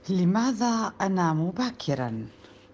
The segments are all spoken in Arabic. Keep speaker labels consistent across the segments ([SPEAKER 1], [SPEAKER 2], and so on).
[SPEAKER 1] لماذا أنام باكرا؟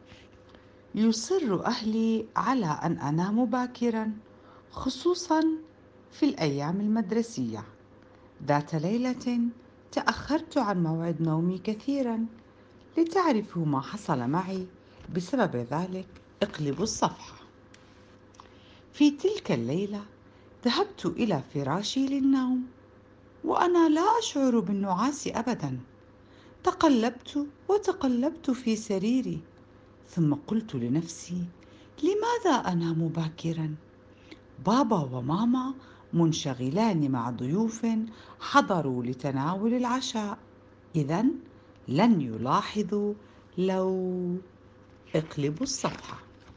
[SPEAKER 1] يصر أهلي على أن أنام باكرا، خصوصا في الأيام المدرسية. ذات ليلة تأخرت عن موعد نومي كثيرا. لتعرفوا ما حصل معي بسبب ذلك اقلبوا الصفحة. في تلك الليلة ذهبت إلى فراشي للنوم وأنا لا أشعر بالنعاس أبدا. تقلبت وتقلبت في سريري، ثم قلت لنفسي: لماذا أنام باكرا؟ بابا وماما منشغلان مع ضيوف حضروا لتناول العشاء، إذن لن يلاحظوا لو اقلبوا الصفحة.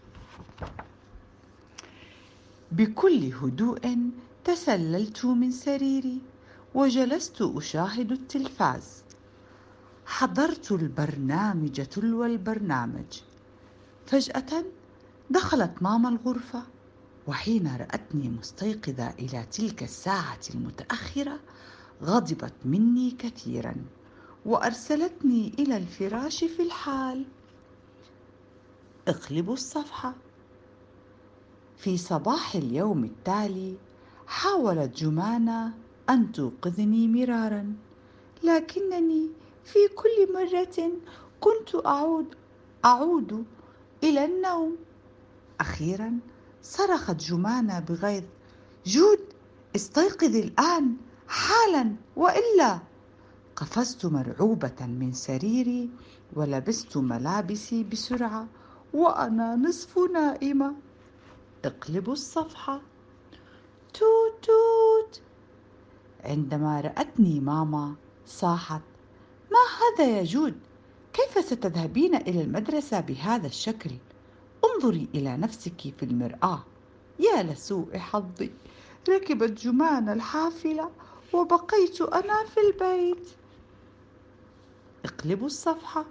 [SPEAKER 1] بكل هدوء تسللت من سريري وجلست أشاهد التلفاز. حضرت البرنامج تلو البرنامج. فجأة دخلت ماما الغرفة، وحين رأتني مستيقظة إلى تلك الساعة المتأخرة غضبت مني كثيرا وأرسلتني إلى الفراش في الحال. اقلبوا الصفحة. في صباح اليوم التالي حاولت جمانة أن توقظني مرارا، لكنني في كل مرة كنت أعود إلى النوم. أخيرا صرخت جمانة بغيظ: جود، استيقظي الآن حالا وإلا. قفزت مرعوبة من سريري ولبست ملابسي بسرعة وأنا نصف نائمة. اقلبوا الصفحة. توت توت. عندما رأتني ماما صاحت: ما هذا يا جود؟ كيف ستذهبين إلى المدرسة بهذا الشكل؟ انظري إلى نفسك في المرآة. يا لسوء حظي، ركبت جمان الحافلة وبقيت أنا في البيت. اقلبوا الصفحة.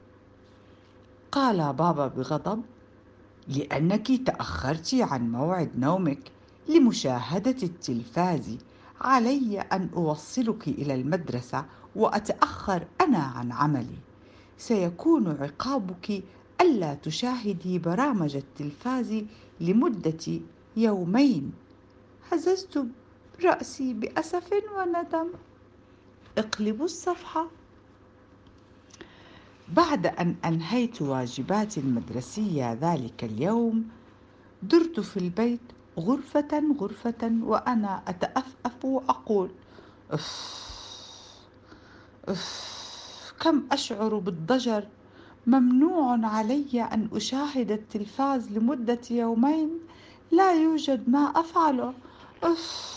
[SPEAKER 1] قال بابا بغضب: لأنك تأخرت عن موعد نومك لمشاهدة التلفاز علي أن أوصلك إلى المدرسة وأتأخر أنا عن عملي. سيكون عقابك ألا تشاهدي برامج التلفاز لمدة يومين. هززت رأسي بأسف وندم. اقلبوا الصفحة. بعد أن أنهيت واجباتي المدرسية ذلك اليوم درت في البيت غرفة غرفة وأنا أتأفأف وأقول: أف أف، كم أشعر بالضجر. ممنوع علي أن أشاهد التلفاز لمدة يومين. لا يوجد ما أفعله. أف.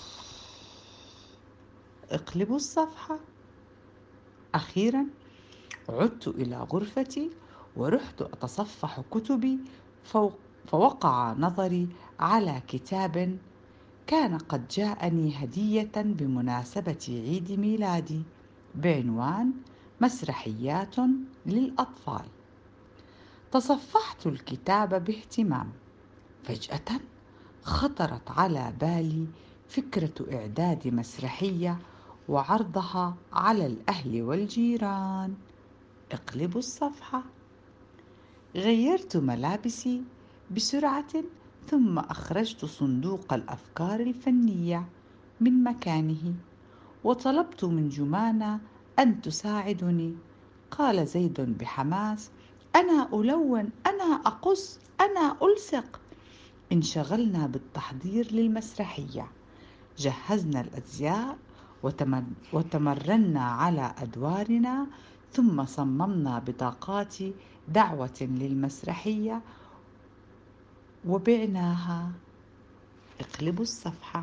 [SPEAKER 1] اقلبوا الصفحة. أخيرا عدت إلى غرفتي ورحت أتصفح كتبي، فوقع نظري على كتاب كان قد جاءني هدية بمناسبة عيد ميلادي بعنوان مسرحيات للأطفال. تصفحت الكتاب باهتمام. فجأة خطرت على بالي فكرة إعداد مسرحية وعرضها على الأهل والجيران. اقلبوا الصفحة. غيرت ملابسي بسرعة ثم أخرجت صندوق الأفكار الفنية من مكانه وطلبت من جمانة أن تساعدني. قال زيد بحماس: أنا ألون، أنا أقص، أنا ألصق. انشغلنا بالتحضير للمسرحية. جهزنا الأزياء وتمرنا على أدوارنا، ثم صممنا بطاقات دعوة للمسرحية وبعناها. اقلبوا الصفحة.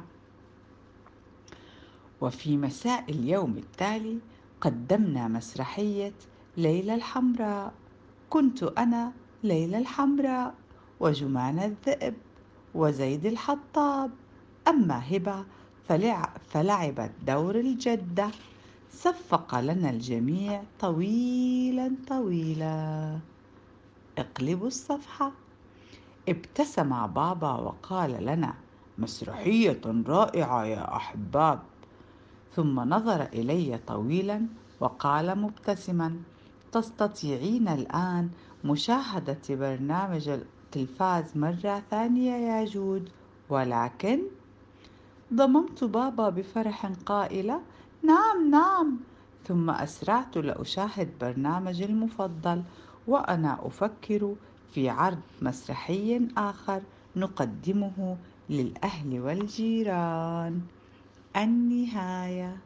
[SPEAKER 1] وفي مساء اليوم التالي قدمنا مسرحية ليلى الحمراء. كنت أنا ليلى الحمراء، وجمان الذئب، وزيد الحطاب. أما هبة فلعبت دور الجدة. صفق لنا الجميع طويلا طويلا. اقلبوا الصفحة. ابتسم بابا وقال لنا: مسرحية رائعة يا أحباب. ثم نظر إلي طويلا وقال مبتسما: تستطيعين الآن مشاهدة برنامج التلفاز مرة ثانية يا جود، ولكن ضممت بابا بفرح قائلة: نعم نعم. ثم أسرعت لأشاهد برنامجي المفضل وأنا أفكر في عرض مسرحي آخر نقدمه للأهل والجيران. النهاية.